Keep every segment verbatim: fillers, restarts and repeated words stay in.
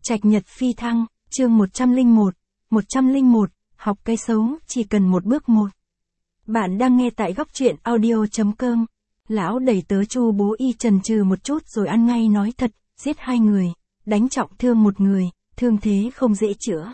Trạch Nhật Phi Thăng, chương một trăm lẻ một, một trăm lẻ một, học cái xấu, chỉ cần một bước một. Bạn đang nghe tại góc truyện audio chấm com. Lão đẩy tớ Chu Bố Y chần chừ một chút rồi ăn ngay nói thật, giết hai người, đánh trọng thương một người, thương thế không dễ chữa.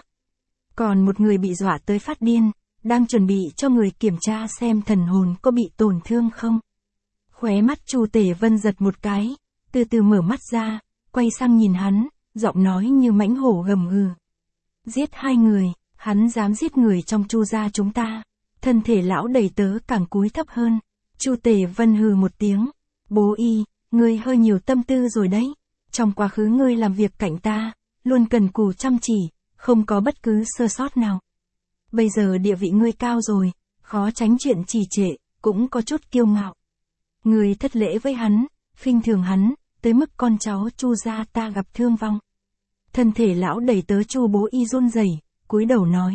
Còn một người bị dọa tới phát điên, đang chuẩn bị cho người kiểm tra xem thần hồn có bị tổn thương không. Khóe mắt Chu Tể Vân giật một cái, từ từ mở mắt ra, quay sang nhìn hắn, giọng nói như mãnh hổ gầm gừ. Giết hai người, hắn dám giết người trong Chu gia chúng ta. Thân thể lão đẩy tớ càng cúi thấp hơn. Chu Tể Vân hừ một tiếng. Bố Y, ngươi hơi nhiều tâm tư rồi đấy. Trong quá khứ ngươi làm việc cạnh ta, luôn cần cù chăm chỉ, không có bất cứ sơ sót nào. Bây giờ địa vị ngươi cao rồi, khó tránh chuyện trì trệ, cũng có chút kiêu ngạo. Ngươi thất lễ với hắn, khinh thường hắn, tới mức con cháu Chu gia ta gặp thương vong. Thân thể lão đẩy tớ Chu Bố Y run rẩy, cúi đầu nói.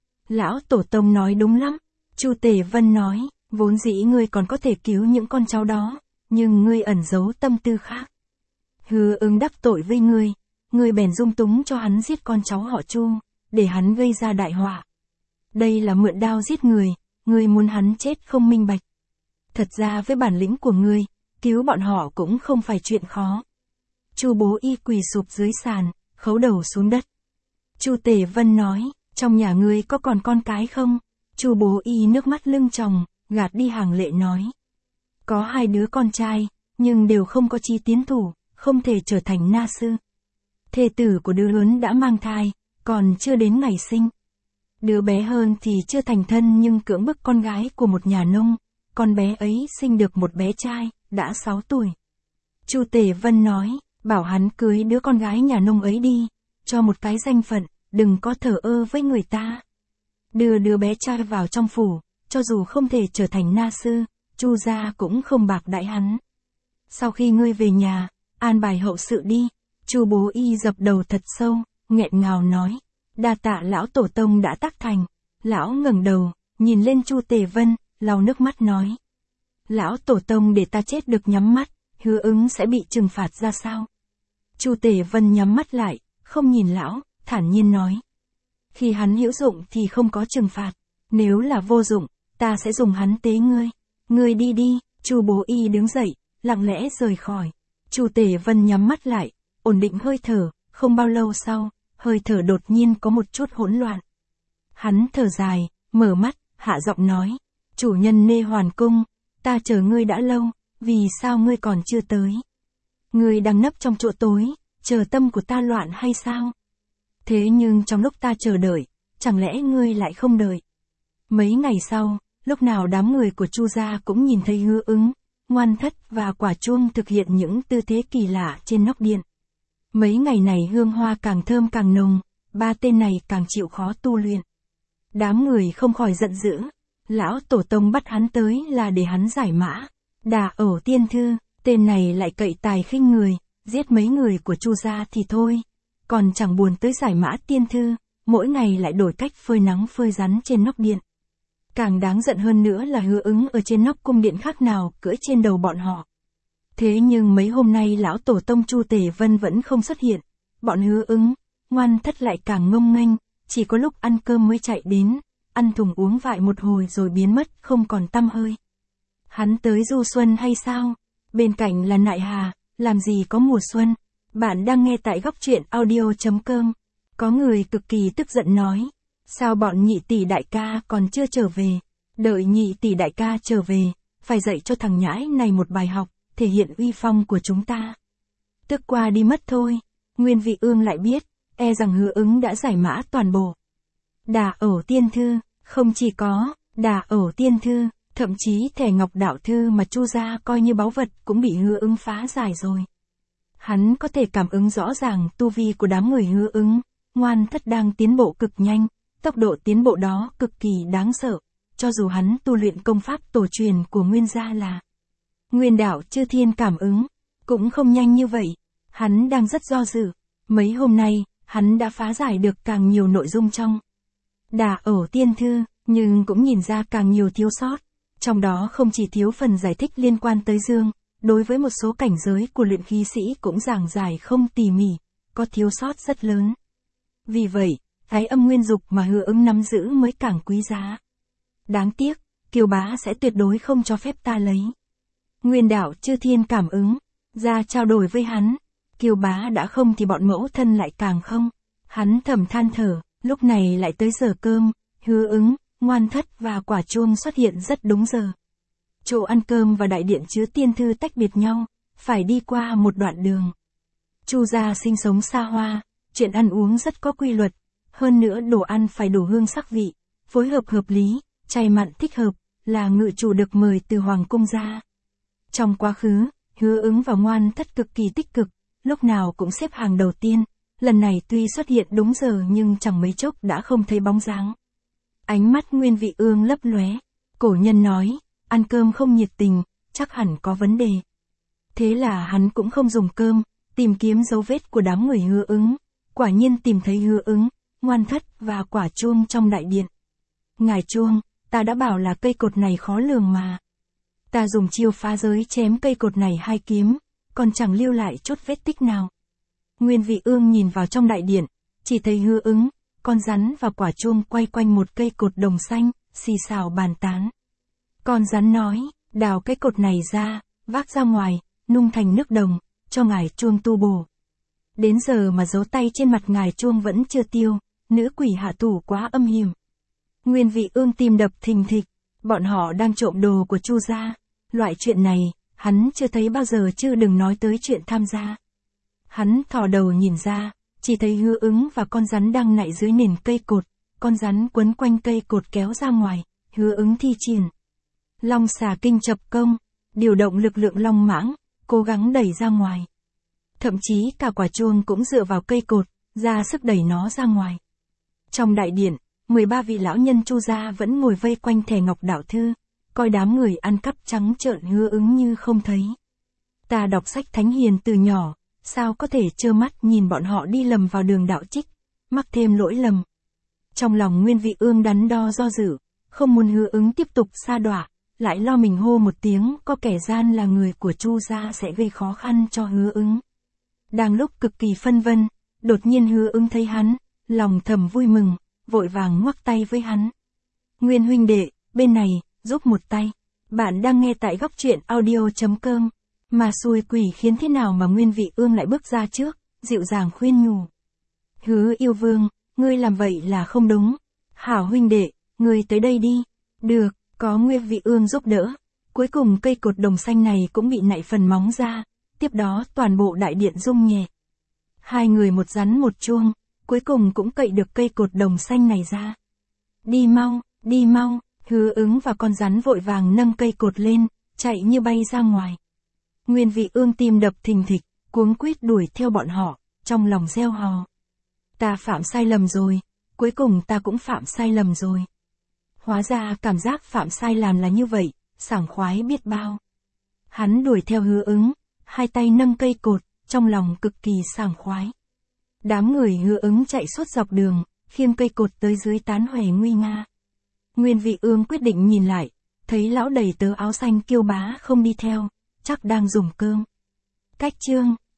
Lão tổ tông nói đúng lắm. Chu Tể Vân nói, vốn dĩ ngươi còn có thể cứu những con cháu đó, nhưng ngươi ẩn giấu tâm tư khác. Hứa Ứng đắc tội với ngươi, ngươi bèn dung túng cho hắn giết con cháu họ Chu, để hắn gây ra đại họa. Đây là mượn đao giết người, ngươi muốn hắn chết không minh bạch. Thật ra với bản lĩnh của ngươi, cứu bọn họ cũng không phải chuyện khó. Chu Bố Y quỳ sụp dưới sàn, khấu đầu xuống đất. Chu Tể Vân nói, trong nhà ngươi có còn con cái không? Chu Bố Y nước mắt lưng tròng, gạt đi hàng lệ nói. Có hai đứa con trai, nhưng đều không có chí tiến thủ, không thể trở thành na sư. Thê tử của đứa lớn đã mang thai, còn chưa đến ngày sinh. Đứa bé hơn thì chưa thành thân nhưng cưỡng bức con gái của một nhà nông, con bé ấy sinh được một bé trai, đã sáu tuổi. Chu Tể Vân nói, bảo hắn cưới đứa con gái nhà nông ấy đi, cho một cái danh phận, đừng có thờ ơ với người ta. Đưa đứa bé trai vào trong phủ, cho dù không thể trở thành na sư, Chu gia cũng không bạc đãi hắn. Sau khi ngươi về nhà, an bài hậu sự đi. Chu Bố Y dập đầu thật sâu, nghẹn ngào nói, đa tạ lão tổ tông đã tác thành. Lão ngẩng đầu, nhìn lên Chu Tể Vân, lau nước mắt nói. Lão tổ tông để ta chết được nhắm mắt, Hứa Ứng sẽ bị trừng phạt ra sao? Chu Tể Vân nhắm mắt lại, không nhìn lão, thản nhiên nói. Khi hắn hữu dụng thì không có trừng phạt, nếu là vô dụng, ta sẽ dùng hắn tế ngươi. Ngươi đi đi. Chu Bố Y đứng dậy, lặng lẽ rời khỏi. Chu Tể Vân nhắm mắt lại, ổn định hơi thở, không bao lâu sau, hơi thở đột nhiên có một chút hỗn loạn. Hắn thở dài, mở mắt, hạ giọng nói, chủ nhân Nê Hoàn Cung, ta chờ ngươi đã lâu, vì sao ngươi còn chưa tới? Ngươi đang nấp trong chỗ tối, chờ tâm của ta loạn hay sao? Thế nhưng trong lúc ta chờ đợi, chẳng lẽ ngươi lại không đợi? Mấy ngày sau, lúc nào đám người của Chu gia cũng nhìn thấy Hứa Ứng, Ngoan Thất và Quả Chuông thực hiện những tư thế kỳ lạ trên nóc điện. Mấy ngày này hương hoa càng thơm càng nồng, ba tên này càng chịu khó tu luyện. Đám người không khỏi giận dữ, lão tổ tông bắt hắn tới là để hắn giải mã. Đà Ẩu Tiên Thư, tên này lại cậy tài khinh người, giết mấy người của Chu gia thì thôi, còn chẳng buồn tới giải mã tiên thư, mỗi ngày lại đổi cách phơi nắng phơi rắn trên nóc điện. Càng đáng giận hơn nữa là Hứa Ứng ở trên nóc cung điện khác nào cưỡi trên đầu bọn họ. Thế nhưng mấy hôm nay lão tổ tông Chu Tể Vân vẫn không xuất hiện, bọn Hứa Ứng, Ngoan Thất lại càng ngông nghênh, chỉ có lúc ăn cơm mới chạy đến, ăn thùng uống vại một hồi rồi biến mất không còn tăm hơi. Hắn tới du xuân hay sao? Bên cạnh là Nại Hà, làm gì có mùa xuân? Bạn đang nghe tại góc truyện audio chấm com. Có người cực kỳ tức giận nói, sao bọn nhị tỷ đại ca còn chưa trở về? Đợi nhị tỷ đại ca trở về, phải dạy cho thằng nhãi này một bài học, thể hiện uy phong của chúng ta. Tức qua đi mất thôi. Nguyên Vị Ương lại biết, e rằng Hứa Ứng đã giải mã toàn bộ. Đà Ẩu Tiên Thư, không chỉ có Đà Ẩu Tiên Thư, thậm chí thẻ Ngọc Đạo Thư mà Chu gia coi như báu vật cũng bị Hứa Ứng phá giải rồi. Hắn có thể cảm ứng rõ ràng tu vi của đám người Hứa Ứng, Ngoan Thất đang tiến bộ cực nhanh, tốc độ tiến bộ đó cực kỳ đáng sợ, cho dù hắn tu luyện công pháp tổ truyền của Nguyên gia là Nguyên Đạo Chư Thiên cảm ứng, cũng không nhanh như vậy. Hắn đang rất do dự, mấy hôm nay, hắn đã phá giải được càng nhiều nội dung trong Đà Ẩu Tiên Thư, nhưng cũng nhìn ra càng nhiều thiếu sót, trong đó không chỉ thiếu phần giải thích liên quan tới dương, đối với một số cảnh giới của luyện khí sĩ cũng giảng giải không tỉ mỉ, có thiếu sót rất lớn. Vì vậy, cái âm nguyên dục mà Hứa Ứng nắm giữ mới càng quý giá. Đáng tiếc, Kiều Bá sẽ tuyệt đối không cho phép ta lấy. Nguyên đạo Chư Thiên cảm ứng, ra trao đổi với hắn. Kiều Bá đã không thì bọn mẫu thân lại càng không. Hắn thầm than thở, lúc này lại tới giờ cơm, Hứa Ứng, Ngoan Thất và Quả Chuông xuất hiện rất đúng giờ. Chỗ ăn cơm và đại điện chứa tiên thư tách biệt nhau, phải đi qua một đoạn đường. Chu gia sinh sống xa hoa, chuyện ăn uống rất có quy luật, hơn nữa đồ ăn phải đủ hương sắc vị, phối hợp hợp lý, chay mặn thích hợp, là ngự chủ được mời từ Hoàng cung ra. Trong quá khứ, Hứa Ứng và Ngoan Thất cực kỳ tích cực, lúc nào cũng xếp hàng đầu tiên, lần này tuy xuất hiện đúng giờ nhưng chẳng mấy chốc đã không thấy bóng dáng. Ánh mắt Nguyên Vị Ương lấp lóe, cổ nhân nói, ăn cơm không nhiệt tình, chắc hẳn có vấn đề. Thế là hắn cũng không dùng cơm, tìm kiếm dấu vết của đám người Hứa Ứng, quả nhiên tìm thấy Hứa Ứng, Ngoan Thất và Quả Chuông trong đại điện. Ngài Chuông, ta đã bảo là cây cột này khó lường mà. Ta dùng chiêu phá giới chém cây cột này hai kiếm, còn chẳng lưu lại chút vết tích nào. Nguyên Vị Ương nhìn vào trong đại điện, chỉ thấy Hứa Ứng, con rắn và Quả Chuông quay quanh một cây cột đồng xanh, xì xào bàn tán. Con rắn nói, đào cái cột này ra, vác ra ngoài, nung thành nước đồng, cho ngài Chuông tu bổ. Đến giờ mà dấu tay trên mặt ngài Chuông vẫn chưa tiêu, nữ quỷ hạ thủ quá âm hiểm. Nguyên Vị Ương tim đập thình thịch, bọn họ đang trộm đồ của Chu gia, loại chuyện này, hắn chưa thấy bao giờ chứ đừng nói tới chuyện tham gia. Hắn thò đầu nhìn ra, chỉ thấy Hứa Ứng và con rắn đang nạy dưới nền cây cột, con rắn quấn quanh cây cột kéo ra ngoài, Hứa Ứng thi triển Long xà kinh chập công, điều động lực lượng long mãng, cố gắng đẩy ra ngoài. Thậm chí cả Quả Chuông cũng dựa vào cây cột, ra sức đẩy nó ra ngoài. Trong đại điện, mười ba vị lão nhân Chu gia vẫn ngồi vây quanh thẻ ngọc đạo thư, coi đám người ăn cắp trắng trợn Hứa Ứng như không thấy. Ta đọc sách thánh hiền từ nhỏ, sao có thể trơ mắt nhìn bọn họ đi lầm vào đường đạo trích, mắc thêm lỗi lầm. Trong lòng Nguyên Vị Ương đắn đo do dự, không muốn Hứa Ứng tiếp tục sa đọa, lại lo mình hô một tiếng có kẻ gian là người của Chu gia sẽ gây khó khăn cho Hứa Ứng. Đang lúc cực kỳ phân vân, đột nhiên Hứa Ứng thấy hắn, lòng thầm vui mừng, vội vàng ngoắc tay với hắn. Nguyên huynh đệ, bên này, giúp một tay. Bạn đang nghe tại góc truyện audio chấm com. Mà xui quỷ khiến thế nào mà Nguyên Vị Ương lại bước ra trước, dịu dàng khuyên nhủ. Hứa yêu vương, ngươi làm vậy là không đúng. Hảo huynh đệ, ngươi tới đây đi. Được, có Nguyên Vị Ương giúp đỡ. Cuối cùng cây cột đồng xanh này cũng bị nạy phần móng ra, tiếp đó toàn bộ đại điện rung nhẹ. Hai người một rắn một chuông, cuối cùng cũng cậy được cây cột đồng xanh này ra. Đi mau, đi mau, Hứa Ứng và con rắn vội vàng nâng cây cột lên, chạy như bay ra ngoài. Nguyên Vị Ương tim đập thình thịch, cuống quýt đuổi theo bọn họ, trong lòng reo hò. Ta phạm sai lầm rồi, cuối cùng ta cũng phạm sai lầm rồi. Hóa ra cảm giác phạm sai lầm là như vậy, sảng khoái biết bao. Hắn đuổi theo Hứa Ứng, hai tay nâng cây cột, trong lòng cực kỳ sảng khoái. Đám người Hứa Ứng chạy suốt dọc đường, khiêng cây cột tới dưới tán hòe nguy nga. Nguyên Vị Ương quyết định nhìn lại, thấy lão đầy tớ áo xanh Kiêu Bá không đi theo, chắc đang dùng cơm. Cách chương